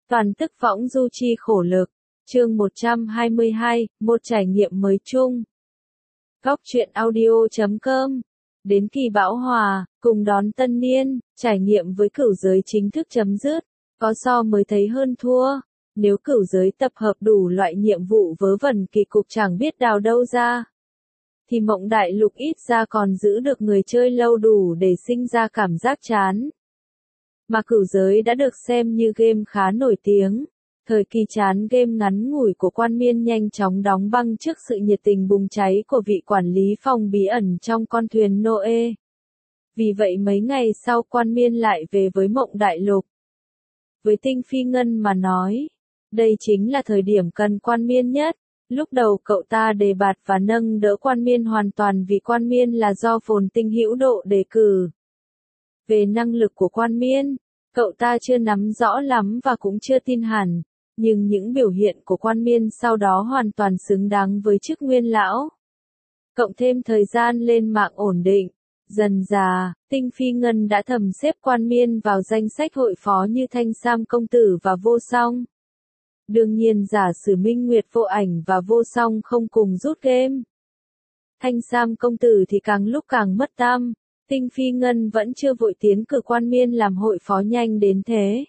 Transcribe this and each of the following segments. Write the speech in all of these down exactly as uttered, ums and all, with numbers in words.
Toàn tức võng du chi khổ lực. Chương một trăm hai mươi hai, một trải nghiệm mới chung. Góc truyện audio chấm com. Đến kỳ bão hòa, cùng đón tân niên, trải nghiệm với cửu giới chính thức chấm dứt. Có so mới thấy hơn thua. Nếu cửu giới tập hợp đủ loại nhiệm vụ vớ vẩn kỳ cục chẳng biết đào đâu ra, thì mộng đại lục ít ra còn giữ được người chơi lâu đủ để sinh ra cảm giác chán. Mà cửu giới đã được xem như game khá nổi tiếng. Thời kỳ chán game ngắn ngủi của Quan Miên nhanh chóng đóng băng trước sự nhiệt tình bùng cháy của vị quản lý phòng bí ẩn trong con thuyền Noe. Vì vậy mấy ngày sau Quan Miên lại về với mộng đại lục. Với Tinh Phi Ngân mà nói, đây chính là thời điểm cần Quan Miên nhất. Lúc đầu cậu ta đề bạt và nâng đỡ Quan Miên hoàn toàn vì Quan Miên là do Phồn Tinh hữu độ đề cử. Về năng lực của Quan Miên, cậu ta chưa nắm rõ lắm và cũng chưa tin hẳn, nhưng những biểu hiện của Quan Miên sau đó hoàn toàn xứng đáng với chức nguyên lão. Cộng thêm thời gian lên mạng ổn định, dần dà, Tinh Phi Ngân đã thầm xếp Quan Miên vào danh sách hội phó như Thanh Sam Công Tử và Vô Song. Đương nhiên giả sử Minh Nguyệt Vô Ảnh và Vô Song không cùng rút game, Thanh Sam Công Tử thì càng lúc càng mất tăm. Tinh Phi Ngân vẫn chưa vội tiến cử Quan Miên làm hội phó nhanh đến thế.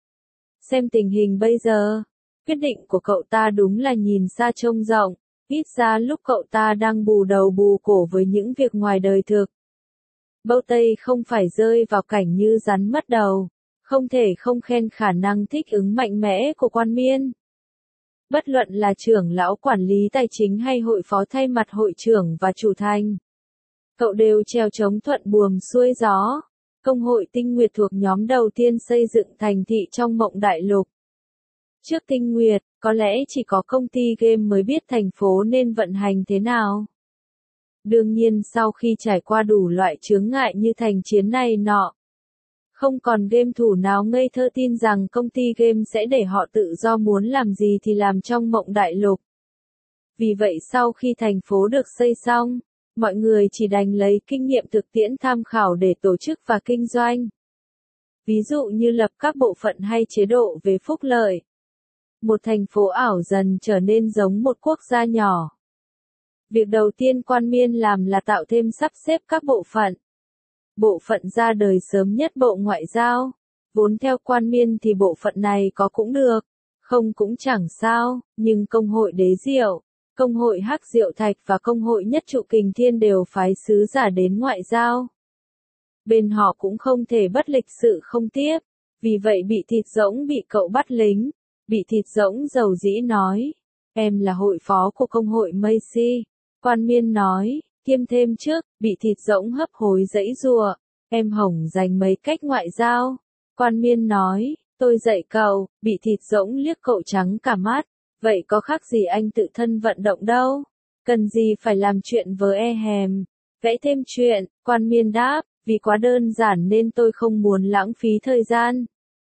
Xem tình hình bây giờ, quyết định của cậu ta đúng là nhìn xa trông rộng, ít ra lúc cậu ta đang bù đầu bù cổ với những việc ngoài đời thực. Bâu Tây không phải rơi vào cảnh như rắn mất đầu, không thể không khen khả năng thích ứng mạnh mẽ của Quan Miên. Bất luận là trưởng lão quản lý tài chính hay hội phó thay mặt hội trưởng và chủ thành, cậu đều trèo chống thuận buồm xuôi gió. Công hội Tinh Nguyệt thuộc nhóm đầu tiên xây dựng thành thị trong mộng đại lục. Trước Tinh Nguyệt, có lẽ chỉ có công ty game mới biết thành phố nên vận hành thế nào. Đương nhiên sau khi trải qua đủ loại chướng ngại như thành chiến này nọ, không còn game thủ nào ngây thơ tin rằng công ty game sẽ để họ tự do muốn làm gì thì làm trong mộng đại lục. Vì vậy sau khi thành phố được xây xong, mọi người chỉ đành lấy kinh nghiệm thực tiễn tham khảo để tổ chức và kinh doanh. Ví dụ như lập các bộ phận hay chế độ về phúc lợi. Một thành phố ảo dần trở nên giống một quốc gia nhỏ. Việc đầu tiên Quan Miên làm là tạo thêm sắp xếp các bộ phận. Bộ phận ra đời sớm nhất Bộ Ngoại giao. Vốn theo Quan Miên thì bộ phận này có cũng được, không cũng chẳng sao, nhưng Công hội Đế Diệu, Công hội Hắc Diệu Thạch và Công hội Nhất Trụ Kình Thiên đều phái sứ giả đến ngoại giao. Bên họ cũng không thể bất lịch sự không tiếp, vì vậy Bị Thịt Rỗng bị cậu bắt lính. Bị Thịt Rỗng dầu dĩ nói, em là hội phó của Công hội Macy. Quan Miên nói, kiêm thêm trước. Bị Thịt Rỗng hấp hối giãy giụa, em hổng dành mấy cách ngoại giao. Quan Miên nói, tôi dạy cậu. Bị Thịt Rỗng liếc cậu trắng cả mắt. Vậy có khác gì anh tự thân vận động đâu, cần gì phải làm chuyện với e hèm, vẽ thêm chuyện. Quan Miên đáp, vì quá đơn giản nên tôi không muốn lãng phí thời gian.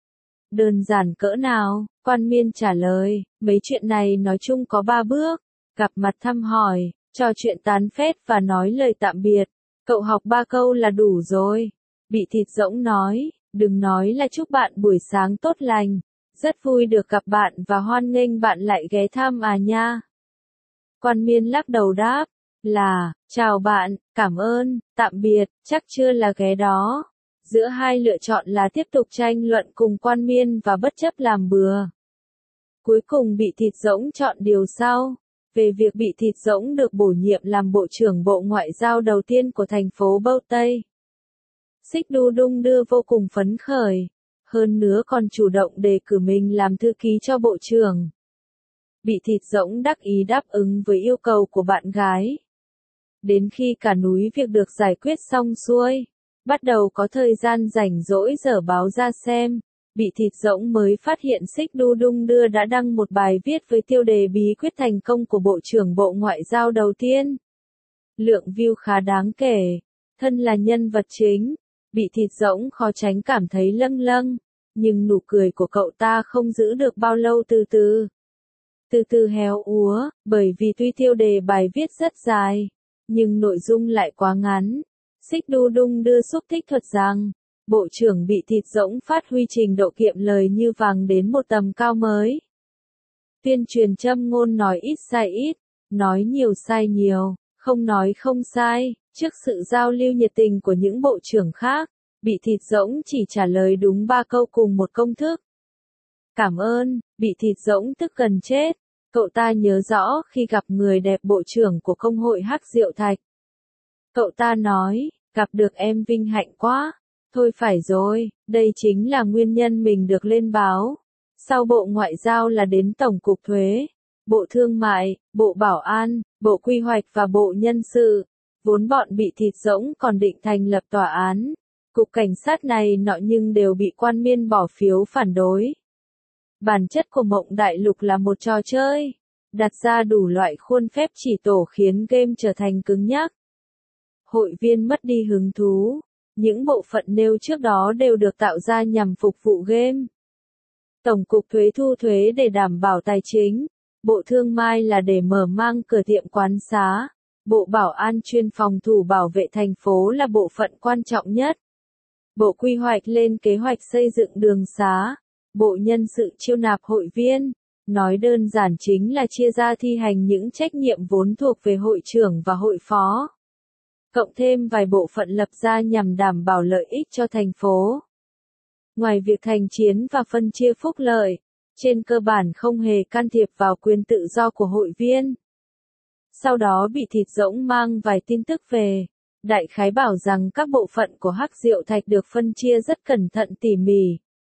Đơn giản cỡ nào? Quan Miên trả lời, mấy chuyện này nói chung có ba bước: gặp mặt thăm hỏi, trò chuyện tán phét và nói lời tạm biệt. Cậu học ba câu là đủ rồi. Bị Thịt Rỗng nói, đừng nói là chúc bạn buổi sáng tốt lành. Rất vui được gặp bạn và hoan nghênh bạn lại ghé thăm à nha. Quan Miên lắc đầu đáp, là, chào bạn, cảm ơn, tạm biệt, chắc chưa là ghé đó. Giữa hai lựa chọn là tiếp tục tranh luận cùng Quan Miên và bất chấp làm bừa. Cuối cùng Bị Thịt Rỗng chọn điều sau. Về việc Bị Thịt Rỗng được bổ nhiệm làm Bộ trưởng Bộ Ngoại giao đầu tiên của thành phố Bâu Tây, Xích Đu Đung Đưa vô cùng phấn khởi. Hơn nữa còn chủ động đề cử mình làm thư ký cho bộ trưởng. Bị Thịt Rỗng đắc ý đáp ứng với yêu cầu của bạn gái. Đến khi cả núi việc được giải quyết xong xuôi, bắt đầu có thời gian rảnh rỗi dở báo ra xem, Bị Thịt Rỗng mới phát hiện Xích Đu Đung Đưa đã đăng một bài viết với tiêu đề bí quyết thành công của Bộ trưởng Bộ Ngoại giao đầu tiên. Lượng view khá đáng kể, thân là nhân vật chính, Bị Thịt Rỗng khó tránh cảm thấy lâng lâng, nhưng nụ cười của cậu ta không giữ được bao lâu từ từ. Từ từ héo úa, bởi vì tuy tiêu đề bài viết rất dài, nhưng nội dung lại quá ngắn. Xích Đu Đung Đưa xúc tích thuật rằng, Bộ trưởng bị thịt rỗng phát huy trình độ kiệm lời như vàng đến một tầm cao mới. Tuyên truyền châm ngôn nói ít sai ít, nói nhiều sai nhiều, không nói không sai. Trước sự giao lưu nhiệt tình của những bộ trưởng khác, bị thịt rỗng chỉ trả lời đúng ba câu cùng một công thức. Cảm ơn, bị thịt rỗng tức gần chết. Cậu ta nhớ rõ khi gặp người đẹp bộ trưởng của công hội Hắc Diệu Thạch. Cậu ta nói, gặp được em vinh hạnh quá. Thôi phải rồi, đây chính là nguyên nhân mình được lên báo. Sau Bộ Ngoại giao là đến Tổng cục Thuế, Bộ Thương mại, Bộ Bảo an, Bộ Quy hoạch và Bộ Nhân sự. Vốn bọn bị thịt rỗng còn định thành lập tòa án, cục cảnh sát này nọ nhưng đều bị quan miên bỏ phiếu phản đối. Bản chất của Mộng Đại Lục là một trò chơi, đặt ra đủ loại khuôn phép chỉ tổ khiến game trở thành cứng nhắc. Hội viên mất đi hứng thú, những bộ phận nêu trước đó đều được tạo ra nhằm phục vụ game. Tổng cục Thuế thu thuế để đảm bảo tài chính, Bộ Thương mại là để mở mang cửa tiệm quán xá, Bộ Bảo an chuyên phòng thủ bảo vệ thành phố là bộ phận quan trọng nhất. Bộ Quy hoạch lên kế hoạch xây dựng đường xá, Bộ Nhân sự chiêu nạp hội viên, nói đơn giản chính là chia ra thi hành những trách nhiệm vốn thuộc về hội trưởng và hội phó. Cộng thêm vài bộ phận lập ra nhằm đảm bảo lợi ích cho thành phố. Ngoài việc thành chiến và phân chia phúc lợi, trên cơ bản không hề can thiệp vào quyền tự do của hội viên. Sau đó bị thịt rỗng mang vài tin tức về, đại khái bảo rằng các bộ phận của Hắc Diệu Thạch được phân chia rất cẩn thận tỉ mỉ.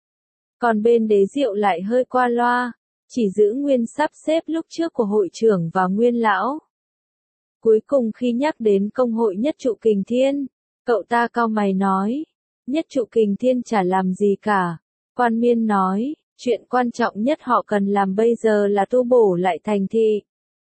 Còn bên Đế Diệu lại hơi qua loa, chỉ giữ nguyên sắp xếp lúc trước của hội trưởng và nguyên lão. Cuối cùng khi nhắc đến công hội Nhất Trụ Kình Thiên, cậu ta cau mày nói, Nhất Trụ Kình Thiên chả làm gì cả. Quan Miên nói, chuyện quan trọng nhất họ cần làm bây giờ là tu bổ lại thành thị.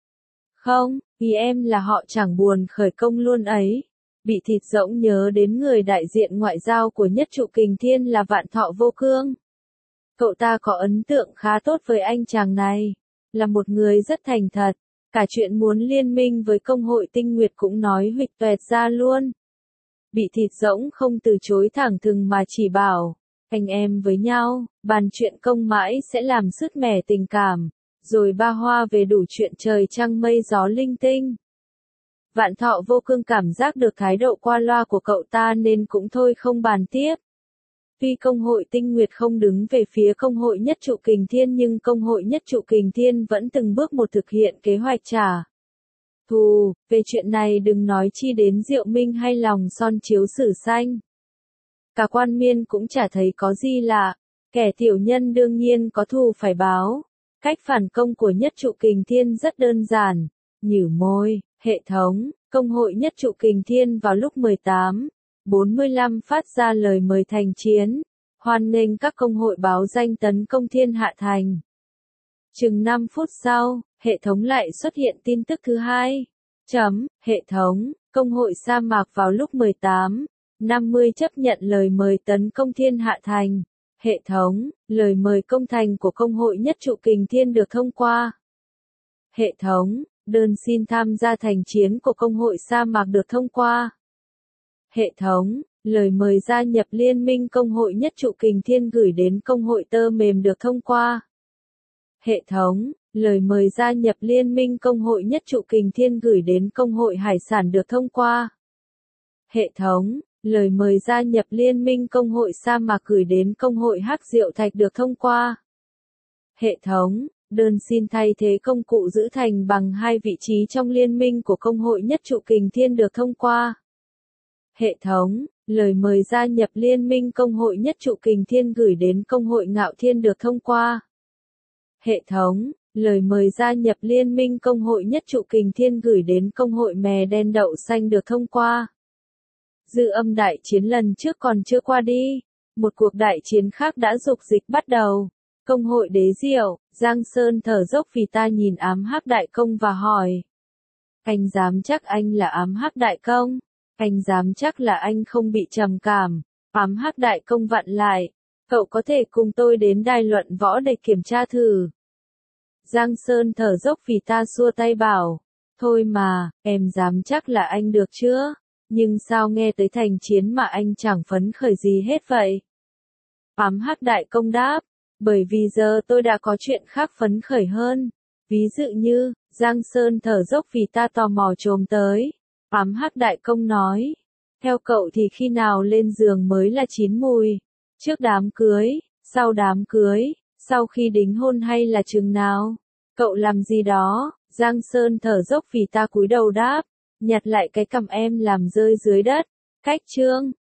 Không, vì em là họ chẳng buồn khởi công luôn ấy. Bị thịt rỗng nhớ đến người đại diện ngoại giao của Nhất Trụ Kình Thiên là Vạn Thọ Vô Cương. Cậu ta có ấn tượng khá tốt với anh chàng này, là một người rất thành thật, cả chuyện muốn liên minh với công hội Tinh Nguyệt cũng nói huỵch toẹt ra luôn. Bị thịt rỗng không từ chối thẳng thừng mà chỉ bảo, anh em với nhau, bàn chuyện công mãi sẽ làm sứt mẻ tình cảm, rồi ba hoa về đủ chuyện trời trăng mây gió linh tinh. Vạn Thọ Vô Cương cảm giác được thái độ qua loa của cậu ta nên cũng thôi không bàn tiếp. Tuy công hội Tinh Nguyệt không đứng về phía công hội Nhất Trụ Kình Thiên nhưng công hội Nhất Trụ Kình Thiên vẫn từng bước một thực hiện kế hoạch trả thù. Về chuyện này đừng nói chi đến Diệu Minh hay lòng son chiếu sử xanh. Cả Quan Miên cũng chả thấy có gì lạ, kẻ tiểu nhân đương nhiên có thù phải báo. Cách phản công của Nhất Trụ Kình Thiên rất đơn giản, nhử môi, hệ thống, công hội Nhất Trụ Kình Thiên vào lúc mười tám bốn mươi lăm phát ra lời mời thành chiến, hoan nghênh các công hội báo danh tấn công Thiên Hạ Thành. Chừng năm phút sau, hệ thống lại xuất hiện tin tức thứ hai. Chấm, hệ thống, công hội sa mạc vào lúc mười tám năm mươi chấp nhận lời mời tấn công Thiên Hạ Thành. Hệ thống, lời mời công thành của công hội Nhất Trụ Kình Thiên được thông qua. Hệ thống, đơn xin tham gia thành chiến của công hội sa mạc được thông qua. Hệ thống, lời mời gia nhập liên minh công hội Nhất Trụ Kình Thiên gửi đến công hội tơ mềm được thông qua. Hệ thống, lời mời gia nhập liên minh công hội Nhất Trụ Kình Thiên gửi đến công hội hải sản được thông qua. Hệ thống, lời mời gia nhập liên minh công hội sa mạc gửi đến công hội Hắc Diệu Thạch được thông qua. Hệ thống, đơn xin thay thế công cụ giữ thành bằng hai vị trí trong liên minh của công hội Nhất Trụ Kình Thiên được thông qua. Hệ thống, lời mời gia nhập liên minh công hội Nhất Trụ Kình Thiên gửi đến công hội Ngạo Thiên được thông qua. Hệ thống, lời mời gia nhập liên minh công hội Nhất Trụ Kình Thiên gửi đến công hội Mè Đen Đậu Xanh được thông qua. Dư âm đại chiến lần trước còn chưa qua đi, một cuộc đại chiến khác đã dục dịch bắt đầu. Công hội Đế Diệu, Giang Sơn thở dốc vì ta nhìn ám hắc đại công và hỏi. Anh dám chắc anh là ám hắc đại công? Anh dám chắc là anh không bị trầm cảm? Ám hắc đại công vặn lại. Cậu có thể cùng tôi đến đài luận võ để kiểm tra thử. Giang Sơn thở dốc vì ta xua tay bảo. Thôi mà, em dám chắc là anh được chưa? Nhưng sao nghe tới thành chiến mà anh chẳng phấn khởi gì hết vậy? Ám hắc đại công đáp, bởi vì giờ tôi đã có chuyện khác phấn khởi hơn. Ví dụ như, Giang Sơn thở dốc vì ta tò mò trồm tới. Ám hắc đại công nói, theo cậu thì khi nào lên giường mới là chín mùi? Trước đám cưới, sau đám cưới, sau khi đính hôn hay là chừng nào? Cậu làm gì đó? Giang Sơn thở dốc vì ta cúi đầu đáp, nhặt lại cái cằm em làm rơi dưới đất. Cách chương